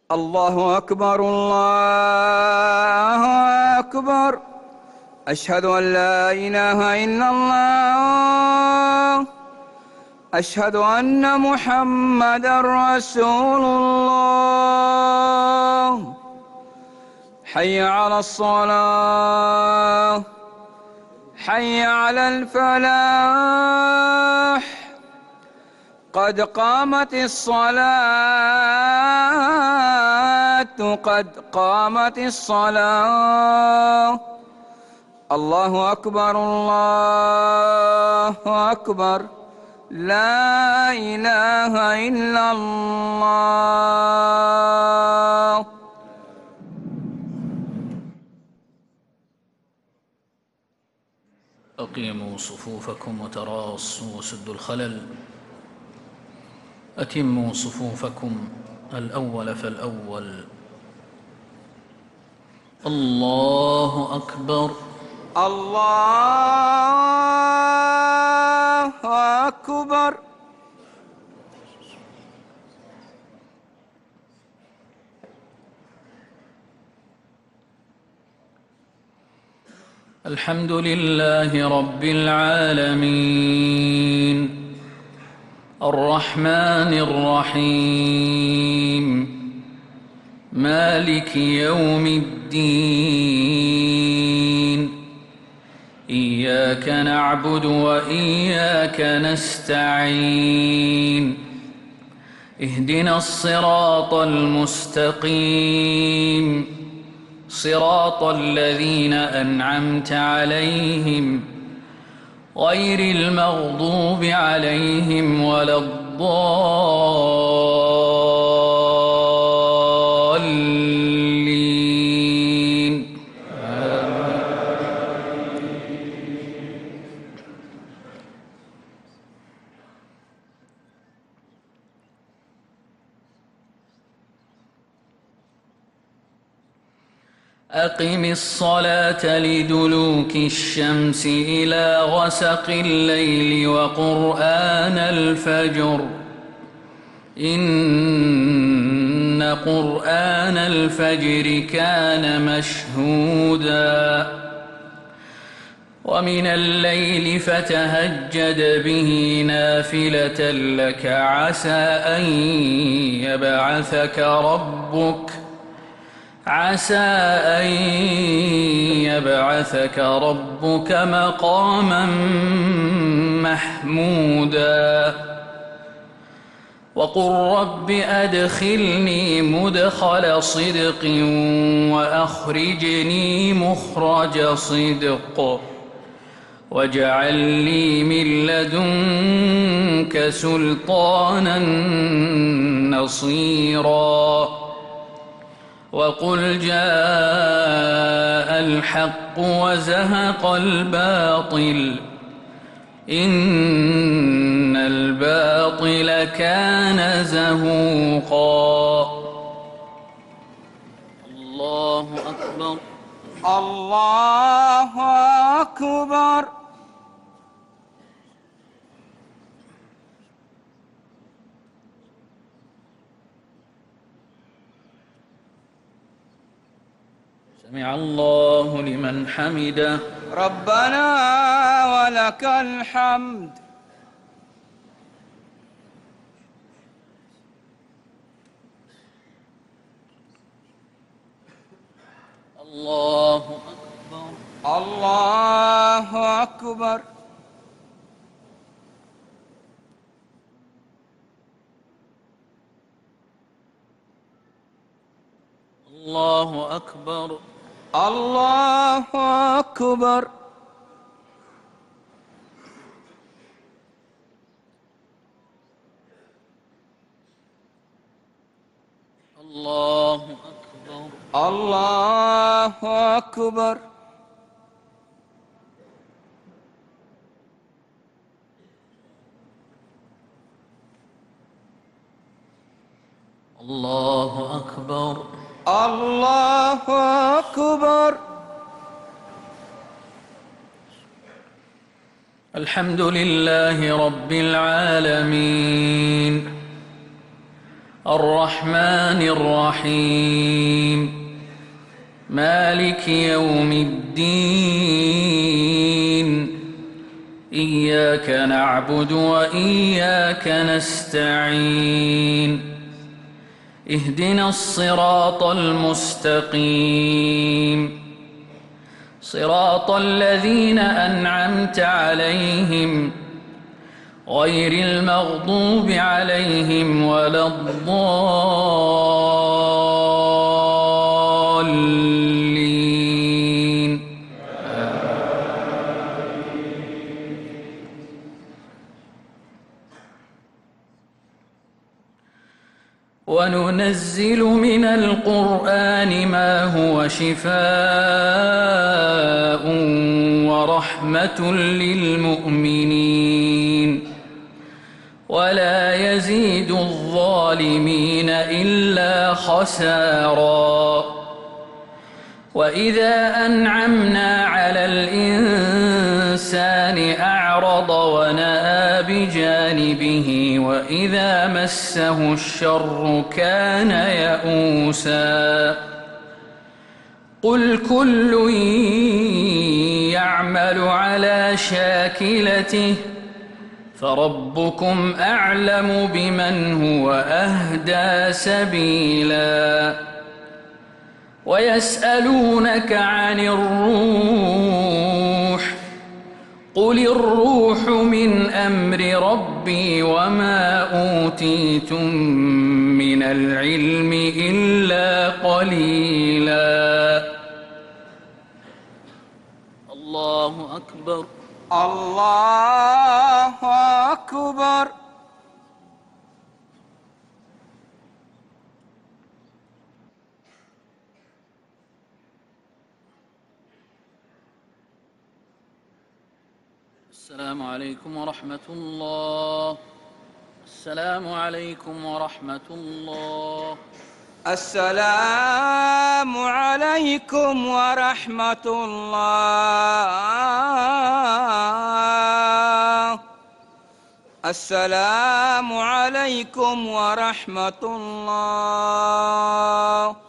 الله أكبر الله أكبر. أشهد أن لا إله إلا الله. أشهد أن محمدًا رسول الله. حي على الصلاة، حي على الفلاح، قد قامت الصلاة، قد قامت الصلاة. الله أكبر الله أكبر. لا إله إلا الله. أقيموا صفوفكم وتراصوا وسدوا الخلل. أتموا صفوفكم الأول فالأول. الله أكبر الله أكبر. الحمد لله رب العالمين الرحمن الرحيم مالك يوم الدين. إياك نعبد وإياك نستعين. اهدنا الصراط المستقيم صراط الذين أنعمت عليهم غير المغضوب عليهم ولا الضالين. أقم الصلاة لدلوك الشمس إلى غسق الليل وقرآن الفجر. إن قرآن الفجر كان مشهودا. ومن الليل فتهجد به نافلة لك عسى أن يبعثك ربك مقاما محمودا. وقل رب أدخلني مدخل صدق وأخرجني مخرج صدق واجعل لي من لدنك سلطانا نصيرا. وقل جاء الحق وزهق الباطل إن الباطل كان زهوقا. الله أكبر الله أكبر. سمع الله لمن حمده. ربنا ولك الحمد. الله أكبر الله أكبر. الله أكبر الله أكبر. الله أكبر الله أكبر. الله أكبر الله أكبر. الحمد لله رب العالمين الرحمن الرحيم مالك يوم الدين إياك نعبد وإياك نستعين اهدنا الصراط المستقيم صراط الذين أنعمت عليهم غير المغضوب عليهم ولا الضالين وننزل من القرآن ما هو شفاء ورحمة للمؤمنين ولا يزيد الظالمين إلا خسارا وإذا أنعمنا على الإنسان أعرض ونأى بجانبه وإذا مسه الشر كان يئوسا قل كل يعمل على شاكلته فربكم أعلم بمن هو أهدى سبيلا ويسألونك عن الروح قل الروح من أمر ربي وما أوتيتم من العلم إلا قليلا الله أكبر الله أكبر. السلام عليكم ورحمة الله. السلام عليكم ورحمة الله. السلام عليكم ورحمة الله. السلام عليكم ورحمة الله.